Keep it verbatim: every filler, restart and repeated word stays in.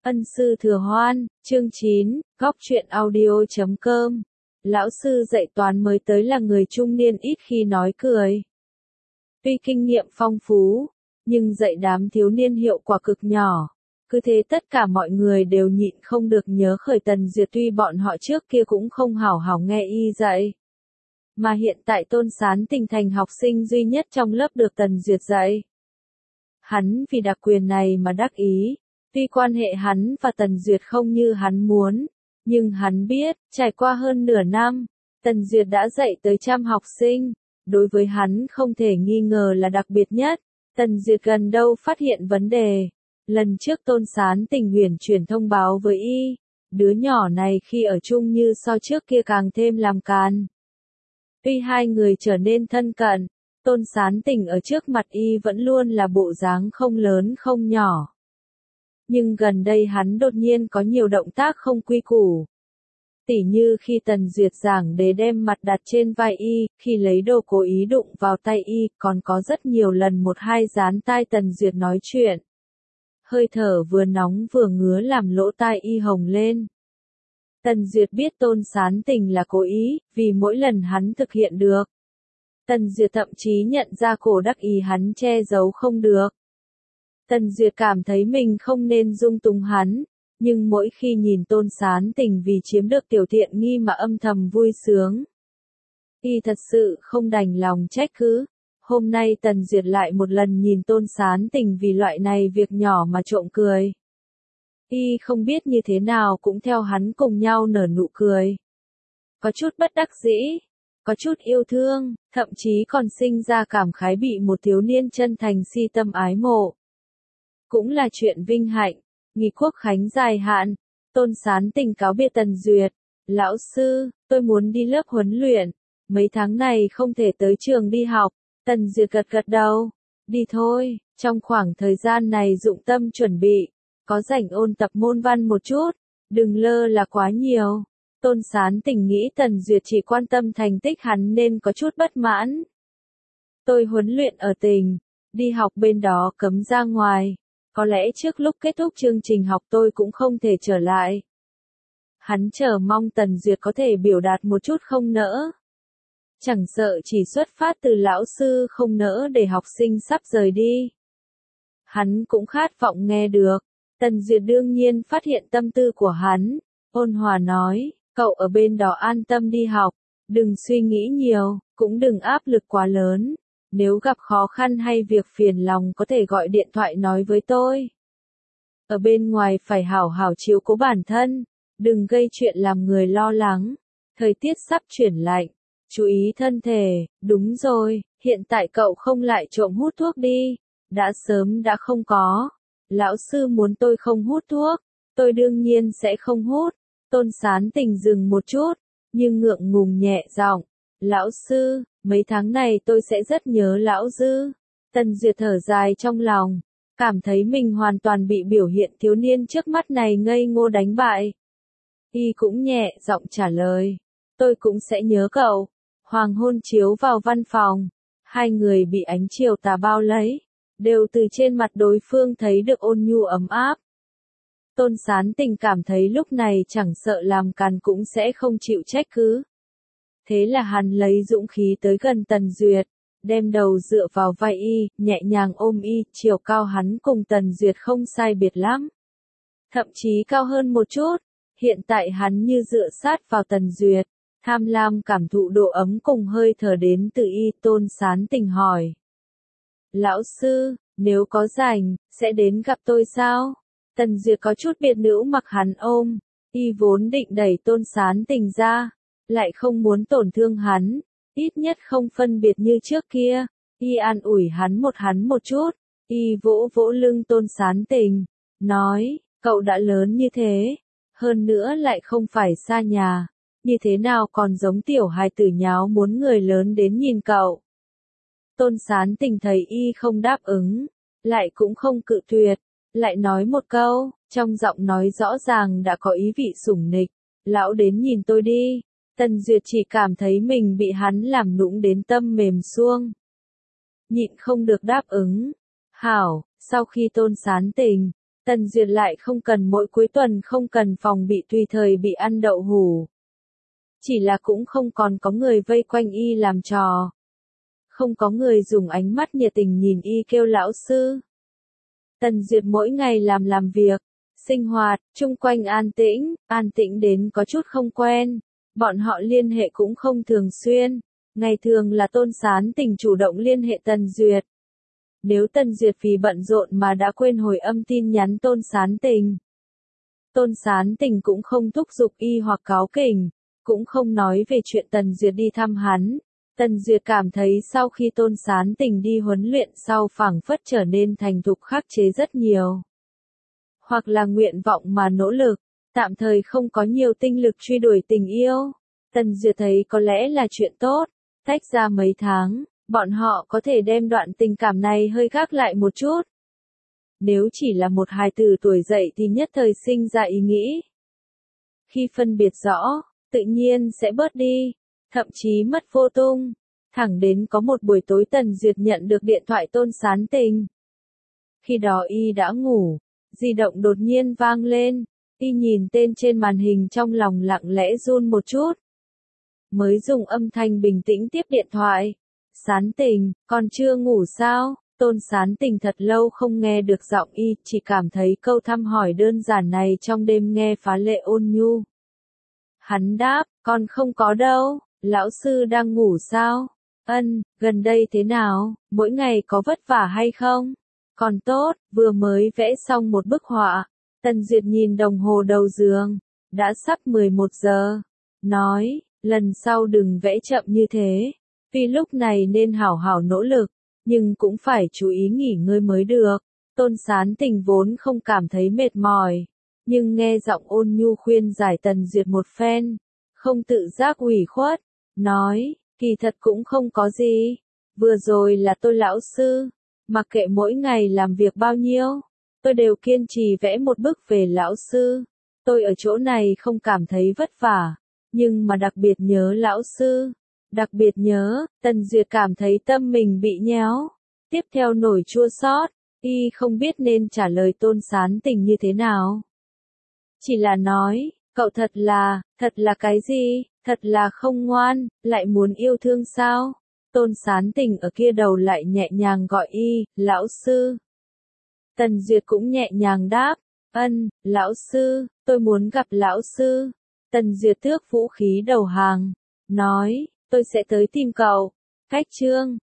Ân sư thừa hoan, chương chín, góc truyện audio chấm com. Lão sư dạy toán mới tới là người trung niên ít khi nói cười. Tuy kinh nghiệm phong phú, nhưng dạy đám thiếu niên hiệu quả cực nhỏ. Cứ thế tất cả mọi người đều nhịn không được nhớ khởi Tần Duyệt, tuy bọn họ trước kia cũng không hảo hảo nghe y dạy. Mà hiện tại Tôn Sán Tình thành học sinh duy nhất trong lớp được Tần Duyệt dạy. Hắn vì đặc quyền này mà đắc ý. Tuy quan hệ hắn và Tần Duyệt không như hắn muốn, nhưng hắn biết, trải qua hơn nửa năm, Tần Duyệt đã dạy tới trăm học sinh, đối với hắn không thể nghi ngờ là đặc biệt nhất. Tần Duyệt gần đâu phát hiện vấn đề. Lần trước Tôn Sán Tình huyền chuyển thông báo với y, đứa nhỏ này khi ở chung như so trước kia càng thêm làm càn. Tuy hai người trở nên thân cận, Tôn Sán Tình ở trước mặt y vẫn luôn là bộ dáng không lớn không nhỏ. Nhưng gần đây hắn đột nhiên có nhiều động tác không quy củ. Tỉ như khi Tần Duyệt giảng đế đem mặt đặt trên vai y, khi lấy đồ cố ý đụng vào tay y, còn có rất nhiều lần một hai dán tai Tần Duyệt nói chuyện. Hơi thở vừa nóng vừa ngứa làm lỗ tai y hồng lên. Tần Duyệt biết Tôn Sán Tình là cố ý, vì mỗi lần hắn thực hiện được. Tần Duyệt thậm chí nhận ra cổ đắc ý hắn che giấu không được. Tần Duyệt cảm thấy mình không nên dung túng hắn, nhưng mỗi khi nhìn Tôn Sán Tình vì chiếm được tiểu tiện nghi mà âm thầm vui sướng. Y thật sự không đành lòng trách cứ. Hôm nay Tần Duyệt lại một lần nhìn Tôn Sán Tình vì loại này việc nhỏ mà trộm cười. Y không biết như thế nào cũng theo hắn cùng nhau nở nụ cười. Có chút bất đắc dĩ, có chút yêu thương, thậm chí còn sinh ra cảm khái bị một thiếu niên chân thành si tâm ái mộ. Cũng là chuyện vinh hạnh. Nghỉ quốc khánh dài hạn, Tôn Sán Tình cáo biệt Tần Duyệt. Lão sư, tôi muốn đi lớp huấn luyện. Mấy tháng này không thể tới trường đi học. Tần Duyệt gật gật đầu. Đi thôi, trong khoảng thời gian này dụng tâm chuẩn bị. Có rảnh ôn tập môn văn một chút. Đừng lơ là quá nhiều. Tôn Sán Tình nghĩ Tần Duyệt chỉ quan tâm thành tích hắn nên có chút bất mãn. Tôi huấn luyện ở tỉnh. Đi học bên đó cấm ra ngoài. Có lẽ trước lúc kết thúc chương trình học tôi cũng không thể trở lại. Hắn chờ mong Tần Duyệt có thể biểu đạt một chút không nỡ. Chẳng sợ chỉ xuất phát từ lão sư không nỡ để học sinh sắp rời đi. Hắn cũng khát vọng nghe được. Tần Duyệt đương nhiên phát hiện tâm tư của hắn. Ôn hòa nói, cậu ở bên đó an tâm đi học. Đừng suy nghĩ nhiều, cũng đừng áp lực quá lớn. Nếu gặp khó khăn hay việc phiền lòng có thể gọi điện thoại nói với tôi. Ở bên ngoài phải hảo hảo chiếu cố bản thân, đừng gây chuyện làm người lo lắng. Thời tiết sắp chuyển lạnh, chú ý thân thể, đúng rồi, hiện tại cậu không lại trộm hút thuốc đi, đã sớm đã không có. Lão sư muốn tôi không hút thuốc, tôi đương nhiên sẽ không hút. Tôn Sán Tình dừng một chút, nhưng ngượng ngùng nhẹ giọng, lão sư, mấy tháng này tôi sẽ rất nhớ lão dư. Tần Duyệt thở dài trong lòng, cảm thấy mình hoàn toàn bị biểu hiện thiếu niên trước mắt này ngây ngô đánh bại. Y cũng nhẹ giọng trả lời, tôi cũng sẽ nhớ cậu. Hoàng hôn chiếu vào văn phòng, hai người bị ánh chiều tà bao lấy, đều từ trên mặt đối phương thấy được ôn nhu ấm áp. Tôn Sán Tình cảm thấy lúc này chẳng sợ làm càn cũng sẽ không chịu trách cứ. Thế là hắn lấy dũng khí tới gần Tần Duyệt, đem đầu dựa vào vai y, nhẹ nhàng ôm y, chiều cao hắn cùng Tần Duyệt không sai biệt lắm. Thậm chí cao hơn một chút, hiện tại hắn như dựa sát vào Tần Duyệt, tham lam cảm thụ độ ấm cùng hơi thở đến từ y. Tôn Sán Tình hỏi. Lão sư, nếu có rảnh, sẽ đến gặp tôi sao? Tần Duyệt có chút biệt nữ mặc hắn ôm, y vốn định đẩy Tôn Sán Tình ra. Lại không muốn tổn thương hắn, ít nhất không phân biệt như trước kia. Y an ủi hắn một hắn một chút, y vỗ vỗ lưng Tôn Sán Tình, nói, cậu đã lớn như thế, hơn nữa lại không phải xa nhà, như thế nào còn giống tiểu hài tử nháo muốn người lớn đến nhìn cậu. Tôn Sán Tình thấy y không đáp ứng, lại cũng không cự tuyệt, lại nói một câu, trong giọng nói rõ ràng đã có ý vị sủng nịch, lão đến nhìn tôi đi. Tần Duyệt chỉ cảm thấy mình bị hắn làm nũng đến tâm mềm suông. Nhịn không được đáp ứng. Hảo, sau khi Tôn Sán Tình, Tần Duyệt lại không cần mỗi cuối tuần không cần phòng bị tùy thời bị ăn đậu hủ. Chỉ là cũng không còn có người vây quanh y làm trò. Không có người dùng ánh mắt nhiệt tình nhìn y kêu lão sư. Tần Duyệt mỗi ngày làm làm việc, sinh hoạt, chung quanh an tĩnh, an tĩnh đến có chút không quen. Bọn họ liên hệ cũng không thường xuyên. Ngày thường là Tôn Sán Tình chủ động liên hệ Tần Duyệt. Nếu Tần Duyệt vì bận rộn mà đã quên hồi âm tin nhắn Tôn Sán Tình. Tôn Sán Tình cũng không thúc giục y hoặc cáu kỉnh, cũng không nói về chuyện Tần Duyệt đi thăm hắn. Tần Duyệt cảm thấy sau khi Tôn Sán Tình đi huấn luyện sau phảng phất trở nên thành thục khắc chế rất nhiều. Hoặc là nguyện vọng mà nỗ lực, tạm thời không có nhiều tinh lực truy đuổi tình yêu. Tần Duyệt thấy có lẽ là chuyện tốt, tách ra mấy tháng, bọn họ có thể đem đoạn tình cảm này hơi gác lại một chút. Nếu chỉ là một hài tử tuổi dậy thì nhất thời sinh ra ý nghĩ. Khi phân biệt rõ, tự nhiên sẽ bớt đi, thậm chí mất vô tung. Thẳng đến có một buổi tối Tần Duyệt nhận được điện thoại Tôn Sán Tình. Khi đó y đã ngủ, di động đột nhiên vang lên, y nhìn tên trên màn hình trong lòng lặng lẽ run một chút. Mới dùng âm thanh bình tĩnh tiếp điện thoại. Sán Tình, còn chưa ngủ sao? Tôn Sán Tình thật lâu không nghe được giọng y, chỉ cảm thấy câu thăm hỏi đơn giản này trong đêm nghe phá lệ ôn nhu. Hắn đáp, con không có đâu, lão sư đang ngủ sao? Ân, gần đây thế nào, mỗi ngày có vất vả hay không? Còn tốt, vừa mới vẽ xong một bức họa. Tần Duyệt nhìn đồng hồ đầu giường, đã sắp mười một giờ. Nói, lần sau đừng vẽ chậm như thế, vì lúc này nên hảo hảo nỗ lực, nhưng cũng phải chú ý nghỉ ngơi mới được. Tôn Sán Tình vốn không cảm thấy mệt mỏi, nhưng nghe giọng ôn nhu khuyên giải Tần Duyệt một phen, không tự giác ủy khuất, nói, kỳ thật cũng không có gì, vừa rồi là tôi lão sư, mặc kệ mỗi ngày làm việc bao nhiêu, tôi đều kiên trì vẽ một bức về lão sư, tôi ở chỗ này không cảm thấy vất vả, nhưng mà đặc biệt nhớ lão sư, đặc biệt nhớ. Tần Duyệt cảm thấy tâm mình bị nhéo, tiếp theo nổi chua xót, y không biết nên trả lời Tôn Sán Tình như thế nào. Chỉ là nói, cậu thật là, thật là cái gì, thật là không ngoan, lại muốn yêu thương sao? Tôn Sán Tình ở kia đầu lại nhẹ nhàng gọi y, lão sư. Tần Duyệt cũng nhẹ nhàng đáp, ân, lão sư, tôi muốn gặp lão sư. Tần Duyệt tước vũ khí đầu hàng, nói, tôi sẽ tới tìm cậu. Cách chương